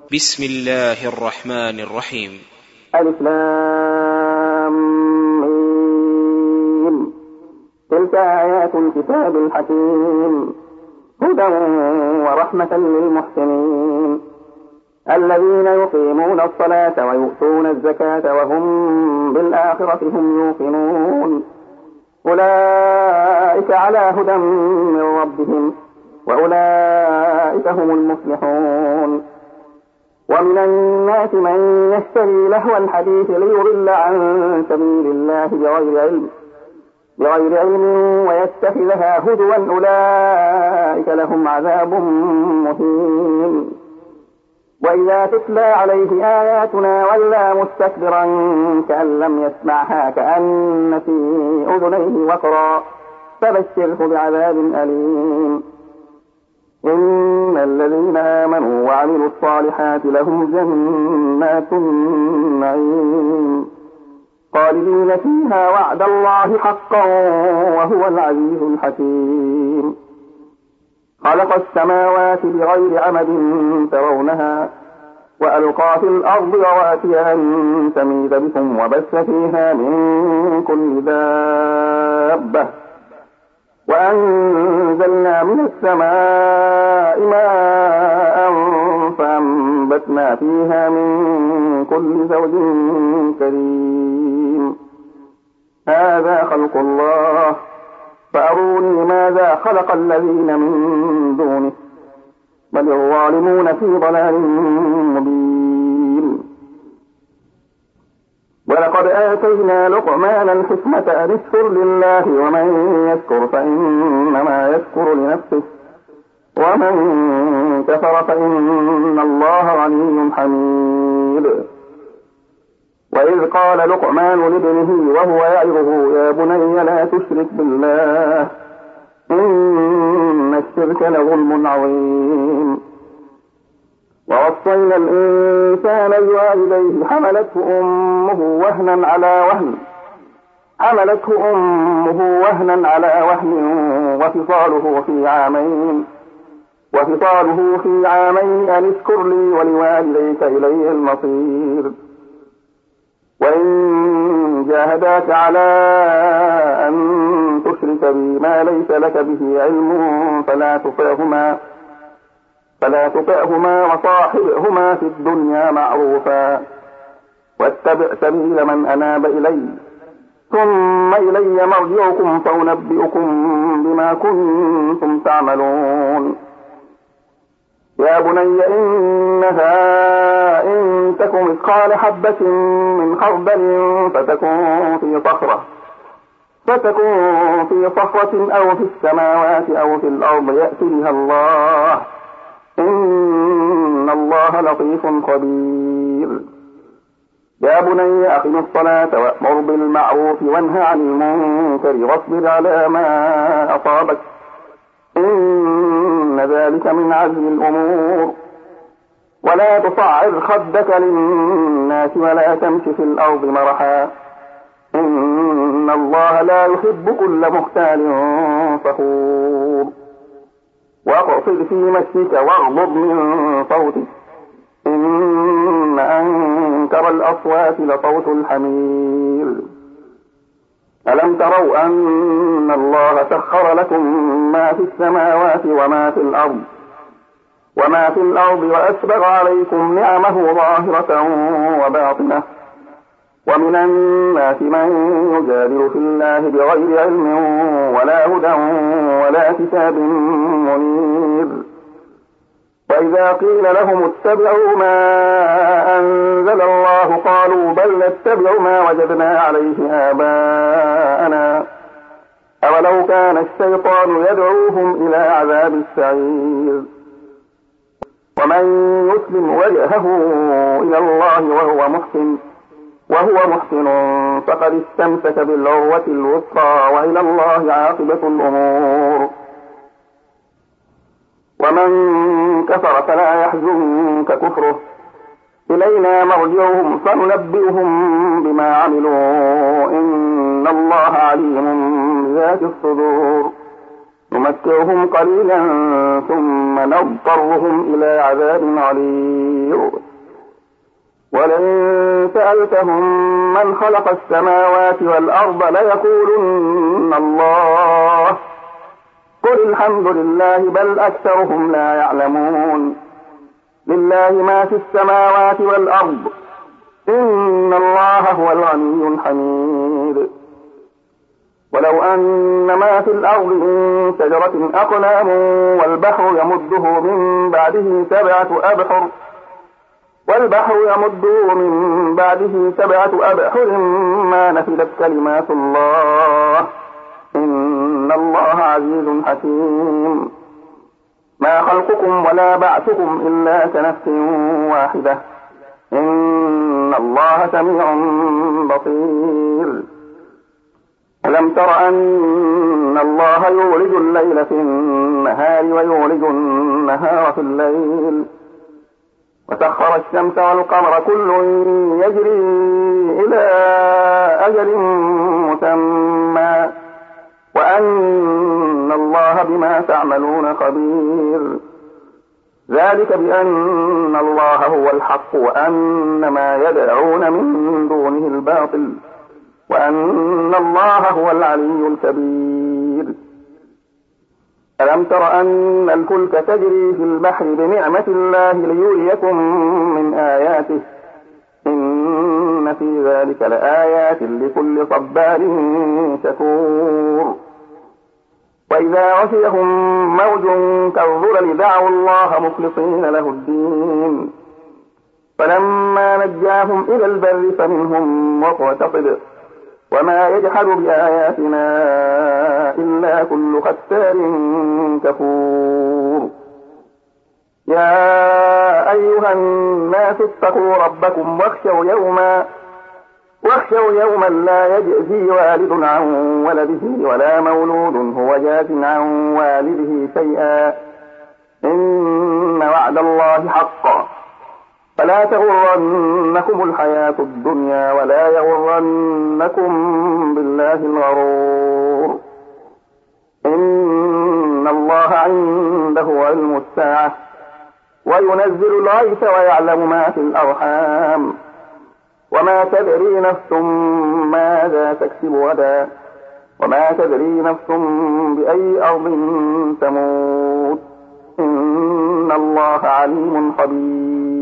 بسم الله الرحمن الرحيم. ألف لام ميم. تلك آيات الكتاب الحكيم هدى ورحمة للمحسنين الذين يقيمون الصلاة ويؤتون الزكاة وهم بالآخرة هم يوقنون أولئك على هدى من ربهم وأولئك هم المفلحون. ومن الناس من يشتري لهو الحديث ليضل عن سبيل الله بغير علم ويتخذها هزوا أولئك لهم عذاب مهين. وإذا تتلى عليه آياتنا ولى مستكبرا كأن لم يسمعها كأن في أذنيه وقرا فبشره بعذاب أليم. إن الذين آمنوا وعملوا الصالحات لهم جنات النعيم خالدين فيها وعد الله حقا وهو العزيز الحكيم. خلق السماوات بغير عمد ترونها وألقى في الأرض رواسي أن تميد بكم وبث فيها من كل دابة وأنزلنا من السماء ماء فأنبتنا فيها من كل زوج كريم. هذا خلق الله فأروني ماذا خلق الذين من دونه بل الظالمون في ضلال مبين. ولقد آتينا لقمان الحكمة أن اشكر لله ومن يشكر فإنما يشكر لنفسه ومن كفر فإن الله غني حميد. وإذ قال لقمان لابنه وهو يعظه يا بني لا تشرك بالله إن الشرك لظلم عظيم. ووصينا الإنسان بوالديه حملته أمه وهنا على وهن وفصاله في عامين أن اشكر لي ولوالديك إلي المصير. وإن جاهداك على أن تشرك بي ما ليس لك به علم فلا تطعهما وصاحبهما في الدنيا معروفا واتبع سبيل من أناب إلي ثم إلي مرجعكم فأنبئكم بما كنتم تعملون. يا بني إنها إن تك مثقال حبة من خردل فتكن في صخرة أو في السماوات أو في الأرض يأت بها الله إن الله لطيف خبير. يا بني أقم الصلاة وأمر بالمعروف وانه عن المنكر واصبر على ما أصابك إن ذلك من عزم الأمور. ولا تصعر خدك للناس ولا تمش في الأرض مرحا إن الله لا يحب كل مختال فخور. واقصد في مشيك واغضض من صوتك إن أنكر الأصوات لصوت الحمير. ألم تروا أن الله سخر لكم ما في السماوات وما في الأرض وأسبغ عليكم نعمه ظاهرة وباطنة ومن الناس من يجادل في الله بغير علم ولا هدى ولا كتاب منير. وإذا قيل لهم اتبعوا ما أنزل الله قالوا بل نتبع ما وجدنا عليه آباءنا أولو كان الشيطان يدعوهم إلى عذاب السعير. ومن يسلم وجهه إلى الله وهو محسن فقد استمسك بالعروة الوثقى وإلى الله عاقبة الأمور. ومن كفر فلا يحزنك كفره إلينا مرجعهم فننبئهم بما عملوا إن الله عليم بذات الصدور. نمتعهم قليلا ثم نضطرهم إلى عذاب غليظ ولئن سألتهم من خلق السماوات والأرض ليقولن الله قل الحمد لله بل أكثرهم لا يعلمون لله ما في السماوات والأرض إن الله هو الغني الحميد ولو أن ما في الأرض من شجرة أقلام والبحر يمده من بعده سبعة أبحر ما نفدت كلمات الله إن الله عزيز حكيم ما خلقكم ولا بعثكم إلا كنفس واحدة إن الله سميع بصير ألم تر أن الله يولج الليل في النهار ويولج النهار في الليل وسخر الشمس والقمر كل يجري إلى أجل مسمى وأن الله بما تعملون خبير ذلك بأن الله هو الحق وأن ما يدعون من دونه الباطل وأن الله هو العلي الكبير ألم تر أن الفلك تجري في البحر بنعمة الله ليريكم من آياته إن في ذلك لآيات لكل صبار شكور وإذا غشيهم موج كالظلل دعوا الله مخلصين له الدين فلما نجاهم إلى البر فمنهم مقتصد وما يجحد بآياتنا إلا كل ختار كفور يا أيها الناس اتقوا ربكم واخشوا يوما لا يجزي والد عن ولده ولا مولود هو جاز عن والده شيئا إن وعد الله حق فلا تغرنكم الحياة الدنيا ولا يغرنكم بالله الغرور إن الله عنده علم الساعة وينزل الغيث ويعلم ما في الأرحام وما تدري نفس ماذا تكسب غدا وما تدري نفس بأي أرض تموت إن الله عليم خبير